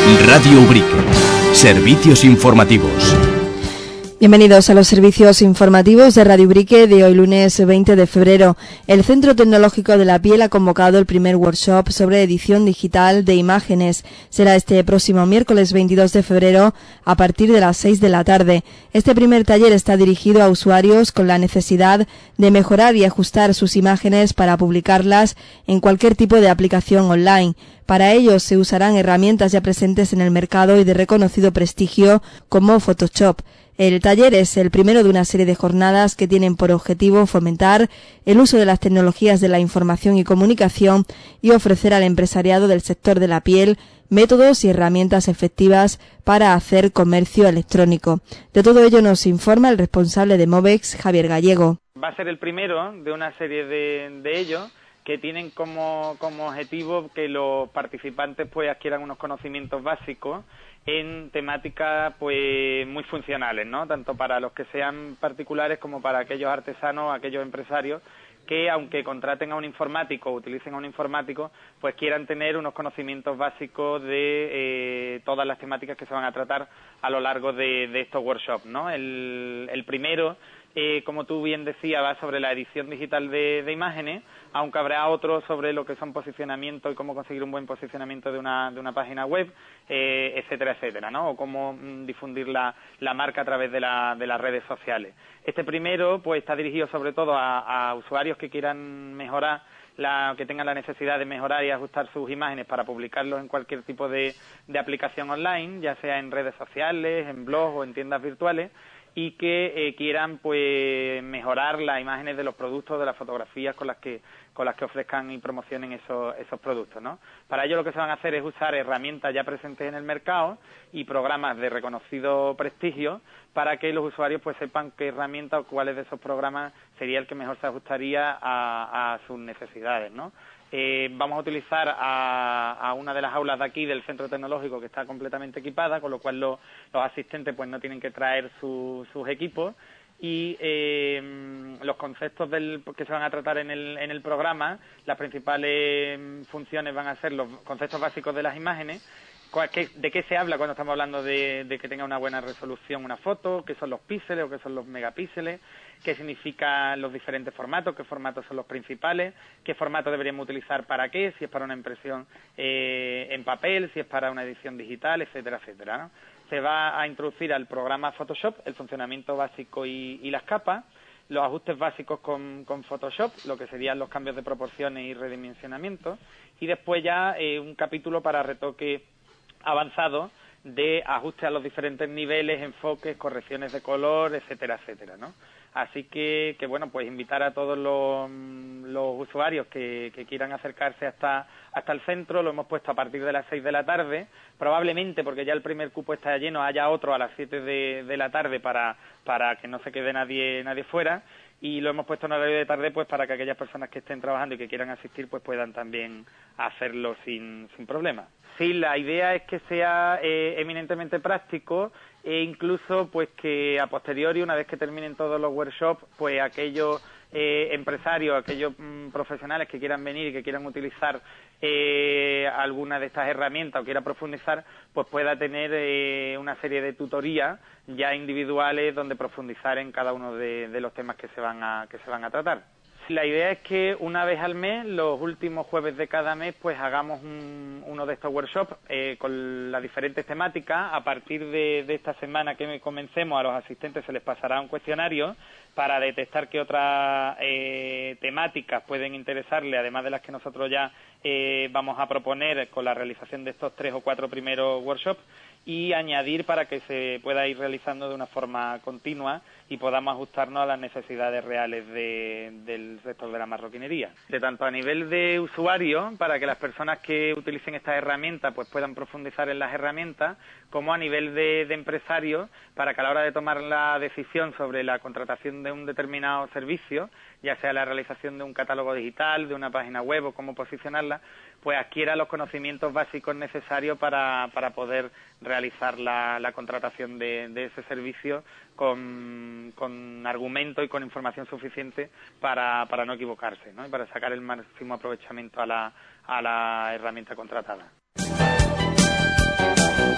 Radio Ubrique. Servicios informativos. Bienvenidos a los servicios informativos de Radio Ubrique de hoy lunes 20 de febrero. El Centro Tecnológico de la Piel ha convocado el primer workshop sobre edición digital de imágenes. Será este próximo miércoles 22 de febrero a partir de las 6 de la tarde. Este primer taller está dirigido a usuarios con la necesidad de mejorar y ajustar sus imágenes para publicarlas en cualquier tipo de aplicación online. Para ello se usarán herramientas ya presentes en el mercado y de reconocido prestigio como Photoshop. El taller es el primero de una serie de jornadas que tienen por objetivo fomentar el uso de las tecnologías de la información y comunicación y ofrecer al empresariado del sector de la piel métodos y herramientas efectivas para hacer comercio electrónico. De todo ello nos informa el responsable de Movex, Javier Gallego. Va a ser el primero de una serie de ellos que tienen como objetivo que los participantes pues adquieran unos conocimientos básicos en temáticas pues muy funcionales, ¿no? Tanto para los que sean particulares como para aquellos artesanos, aquellos empresarios que aunque contraten a un informático o utilicen a un informático, pues quieran tener unos conocimientos básicos de todas las temáticas que se van a tratar a lo largo de estos workshops, ¿no? El primero, como tú bien decías, va sobre la edición digital de imágenes, aunque habrá otros sobre lo que son posicionamiento y cómo conseguir un buen posicionamiento de una página web, etcétera, etcétera, ¿no? O cómo difundir la marca a través de las redes sociales. Este primero, pues, está dirigido sobre todo a usuarios que quieran mejorar, que tengan la necesidad de mejorar y ajustar sus imágenes para publicarlos en cualquier tipo de aplicación online, ya sea en redes sociales, en blogs o en tiendas virtuales, y que quieran pues mejorar las imágenes de los productos, de las fotografías con las que ofrezcan y promocionen esos productos, ¿no? Para ello lo que se van a hacer es usar herramientas ya presentes en el mercado y programas de reconocido prestigio para que los usuarios pues sepan qué herramienta o cuáles de esos programas sería el que mejor se ajustaría a sus necesidades, ¿no? Vamos a utilizar a una de las aulas de aquí del centro tecnológico que está completamente equipada, con lo cual los asistentes pues no tienen que traer sus equipos y los conceptos que se van a tratar en el programa, las principales funciones van a ser los conceptos básicos de las imágenes. ¿De qué se habla cuando estamos hablando de que tenga una buena resolución una foto? ¿Qué son los píxeles o qué son los megapíxeles? ¿Qué significan los diferentes formatos? ¿Qué formatos son los principales? ¿Qué formato deberíamos utilizar para qué? Si es para una impresión en papel, si es para una edición digital, etcétera, etcétera, ¿no? Se va a introducir al programa Photoshop el funcionamiento básico y las capas, los ajustes básicos con Photoshop, lo que serían los cambios de proporciones y redimensionamiento, y después ya un capítulo para retoque avanzado de ajuste a los diferentes niveles, enfoques, correcciones de color, etcétera, etcétera, ¿no? Así que bueno, pues invitar a todos los usuarios que quieran acercarse hasta el centro. Lo hemos puesto a partir de las 6 de la tarde, probablemente porque ya el primer cupo está lleno, haya otro a las 7 de la tarde para que no se quede nadie fuera, y lo hemos puesto en horario de tarde pues para que aquellas personas que estén trabajando y que quieran asistir pues puedan también hacerlo sin problema. Sí, la idea es que sea eminentemente práctico e incluso pues que a posteriori, una vez que terminen todos los workshops, pues aquellos empresarios, aquellos profesionales que quieran venir y que quieran utilizar alguna de estas herramientas o quiera profundizar, pues pueda tener una serie de tutorías ya individuales donde profundizar en cada uno de los temas que se van a tratar. La idea es que una vez al mes, los últimos jueves de cada mes, pues hagamos uno de estos workshops con las diferentes temáticas. A partir de esta semana que comencemos, a los asistentes se les pasará un cuestionario para detectar qué otras temáticas pueden interesarle, además de las que nosotros ya vamos a proponer con la realización de estos 3 o 4 primeros workshops, y añadir para que se pueda ir realizando de una forma continua y podamos ajustarnos a las necesidades reales del sector de la marroquinería. De tanto a nivel de usuario, para que las personas que utilicen estas herramientas pues puedan profundizar en las herramientas, como a nivel de empresario, para que a la hora de tomar la decisión sobre la contratación de un determinado servicio, ya sea la realización de un catálogo digital, de una página web o cómo posicionarla, pues adquiera los conocimientos básicos necesarios para poder realizar la contratación de ese servicio con argumento y con información suficiente para no equivocarse, ¿no? Y para sacar el máximo aprovechamiento a la herramienta contratada.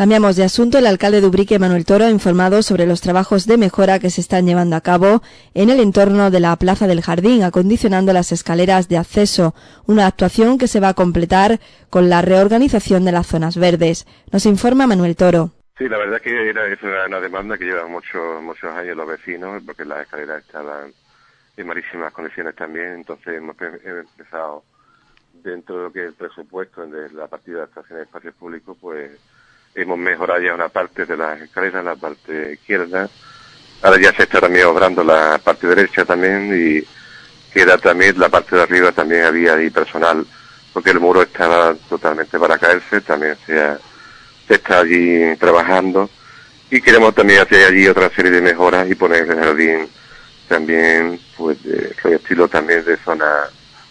Cambiamos de asunto. El alcalde de Ubrique, Manuel Toro, ha informado sobre los trabajos de mejora que se están llevando a cabo en el entorno de la Plaza del Jardín, acondicionando las escaleras de acceso, una actuación que se va a completar con la reorganización de las zonas verdes. Nos informa Manuel Toro. Sí, la verdad que es una demanda que llevan muchos años los vecinos, porque las escaleras estaban en malísimas condiciones también. Entonces hemos empezado, dentro de lo que es el presupuesto de la partida de actuaciones de espacios públicos, pues hemos mejorado ya una parte de las escaleras, la parte izquierda. Ahora ya se está también obrando la parte derecha también, y queda también la parte de arriba. También había ahí personal, porque el muro estaba totalmente para caerse. También se está allí trabajando, y queremos también hacer allí otra serie de mejoras y poner el jardín también, pues de estilo también de zona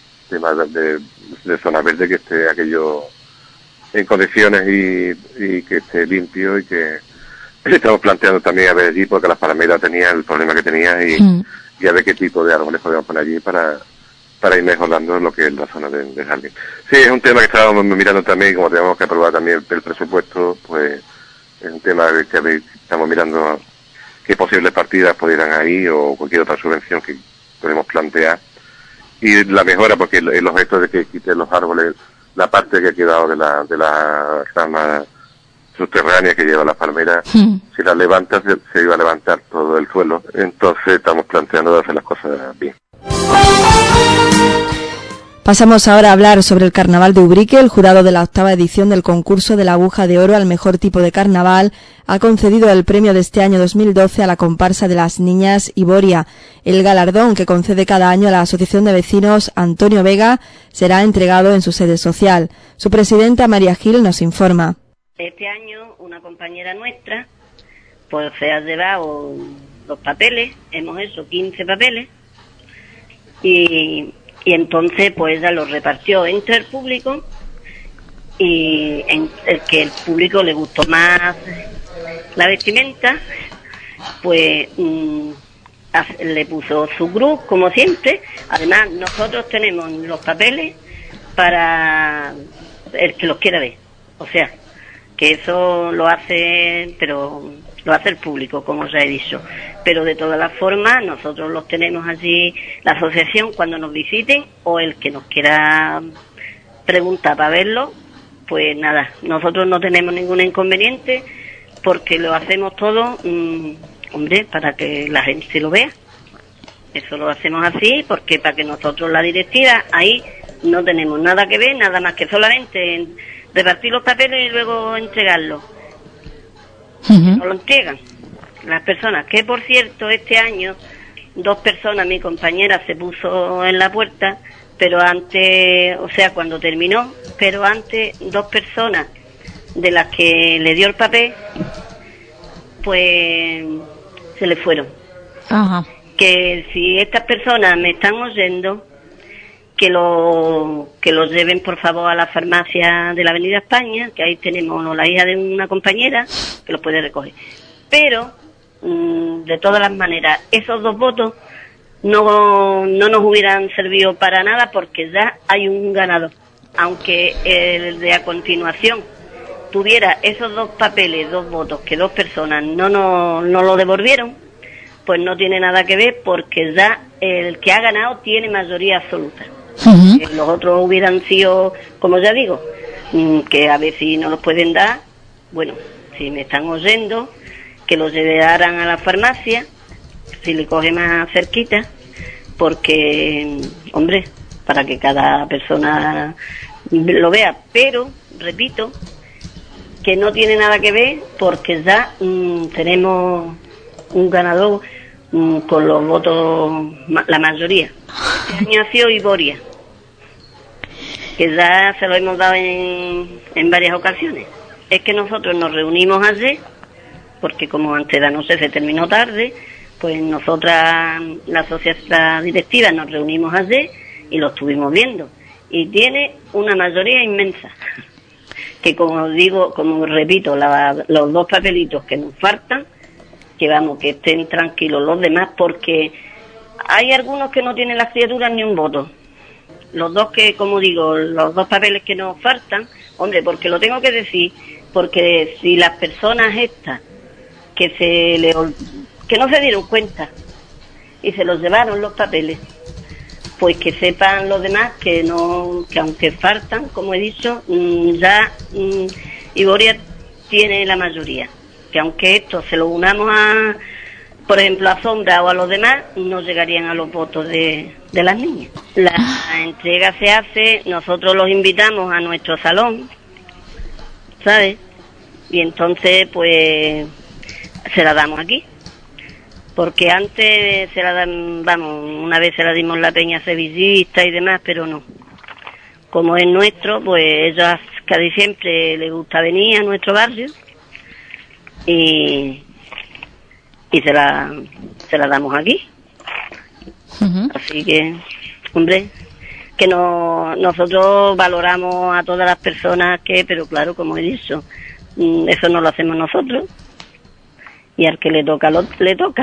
de zona verde, que esté aquello en condiciones y que esté limpio, y que estamos planteando también a ver allí, porque las palmeras tenían el problema que tenía, y a ver qué tipo de árboles podemos poner allí para ir mejorando lo que es la zona del jardín. Sí, es un tema que estábamos mirando también, como tenemos que aprobar también el presupuesto, pues es un tema que estamos mirando qué posibles partidas pudieran ir, o cualquier otra subvención que podemos plantear. Y la mejora, porque el objeto de que quiten los árboles, la parte que ha quedado de la rama subterránea que lleva las palmeras, si las levantas se iba a levantar todo el suelo. Entonces estamos planteando de hacer las cosas bien. Pasamos ahora a hablar sobre el Carnaval de Ubrique. El jurado de la 8ª edición del concurso de la Aguja de Oro al mejor tipo de carnaval ha concedido el premio de este año 2012 a la comparsa de las Niñas Iboria. El galardón, que concede cada año a la Asociación de Vecinos Antonio Vega, será entregado en su sede social. Su presidenta, María Gil, nos informa. Este año una compañera nuestra pues se ha llevado los papeles, hemos hecho 15 papeles, y entonces pues ella los repartió entre el público, y en el que el público le gustó más la vestimenta, pues le puso su cruz, como siempre. Además, nosotros tenemos los papeles para el que los quiera ver, o sea, que eso lo hace, pero lo hace el público, como os he dicho. Pero de todas las formas, nosotros los tenemos allí, la asociación, cuando nos visiten, o el que nos quiera preguntar para verlo, pues nada, nosotros no tenemos ningún inconveniente, porque lo hacemos todo, hombre, para que la gente lo vea. Eso lo hacemos así, porque para que nosotros, la directiva, ahí no tenemos nada que ver, nada más que solamente repartir los papeles y luego entregarlos. Nos lo entregan las personas, que por cierto este año 2 personas, mi compañera se puso en la puerta, pero antes, o sea, cuando terminó, pero antes 2 personas de las que le dio el papel, pues se le fueron. Ajá. Que si estas personas me están oyendo, que los lleven por favor a la farmacia de la Avenida España, que ahí tenemos la hija de una compañera que los puede recoger. Pero de todas las maneras, esos 2 votos no nos hubieran servido para nada, porque ya hay un ganador. Aunque el de a continuación tuviera esos 2 papeles, 2 votos, que 2 personas no lo devolvieron, pues no tiene nada que ver, porque ya el que ha ganado tiene mayoría absoluta. Los otros hubieran sido, como ya digo, que a ver si no los pueden dar. Bueno, si me están oyendo, que los llevaran a la farmacia, si le coge más cerquita, porque, hombre, para que cada persona lo vea. Pero, repito, que no tiene nada que ver, porque ya tenemos un ganador con los votos, la mayoría. Este año ha sido Iboria, que ya se lo hemos dado en varias ocasiones. Es que nosotros nos reunimos ayer, porque como antes de la noche se terminó tarde, pues nosotras, la sociedad directiva, nos reunimos ayer y lo estuvimos viendo. Y tiene una mayoría inmensa. Que como digo, como repito, los 2 papelitos que nos faltan, que vamos, que estén tranquilos los demás, porque hay algunos que no tienen las criaturas ni un voto. Los 2 que, como digo, los 2 papeles que nos faltan, hombre, porque lo tengo que decir, porque si las personas estas que no se dieron cuenta y se los llevaron los papeles, pues que sepan los demás que aunque faltan, como he dicho, ya Iboria tiene la mayoría, que aunque esto se lo unamos por ejemplo, a Sombra o a los demás, no llegarían a los votos de las niñas. La entrega se hace, nosotros los invitamos a nuestro salón, ¿sabes? Y entonces, pues, se la damos aquí. Porque antes una vez se la dimos la Peña Sevillista y demás, pero no. Como es nuestro, pues ellos casi siempre les gusta venir a nuestro barrio y se la damos aquí. Uh-huh. Así que, hombre, que nosotros valoramos a todas las personas pero claro, como he dicho, eso no lo hacemos nosotros, y al que le toca, le toca.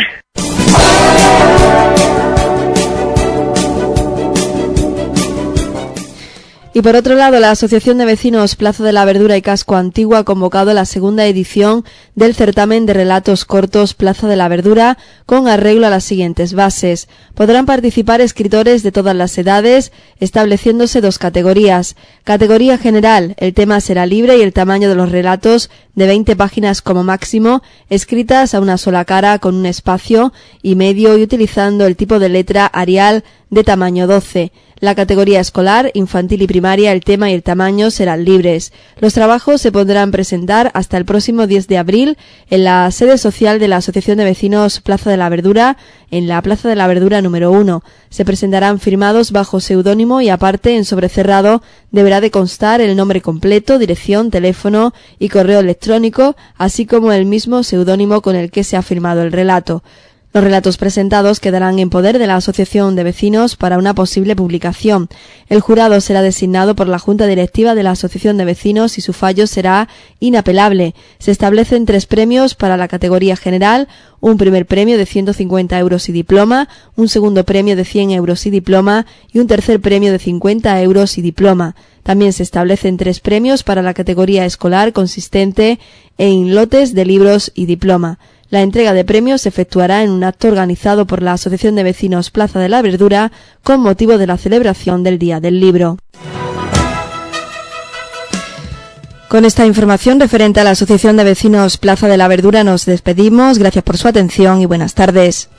Y por otro lado, la Asociación de Vecinos Plaza de la Verdura y Casco Antiguo ha convocado la segunda edición del certamen de relatos cortos Plaza de la Verdura con arreglo a las siguientes bases. Podrán participar escritores de todas las edades, estableciéndose 2 categorías. Categoría general, el tema será libre y el tamaño de los relatos de 20 páginas como máximo, escritas a una sola cara con un espacio y medio y utilizando el tipo de letra Arial de tamaño 12. La categoría escolar, infantil y primaria, el tema y el tamaño serán libres. Los trabajos se podrán presentar hasta el próximo 10 de abril en la sede social de la Asociación de Vecinos Plaza de la Verdura, en la Plaza de la Verdura número 1. Se presentarán firmados bajo seudónimo y aparte en sobrecerrado deberá de constar el nombre completo, dirección, teléfono y correo electrónico, así como el mismo seudónimo con el que se ha firmado el relato. Los relatos presentados quedarán en poder de la Asociación de Vecinos para una posible publicación. El jurado será designado por la Junta Directiva de la Asociación de Vecinos y su fallo será inapelable. Se establecen 3 premios para la categoría general, un primer premio de 150 euros y diploma, un segundo premio de 100 euros y diploma y un tercer premio de 50 euros y diploma. También se establecen 3 premios para la categoría escolar consistente en lotes de libros y diploma. La entrega de premios se efectuará en un acto organizado por la Asociación de Vecinos Plaza de la Verdura con motivo de la celebración del Día del Libro. Con esta información referente a la Asociación de Vecinos Plaza de la Verdura nos despedimos. Gracias por su atención y buenas tardes.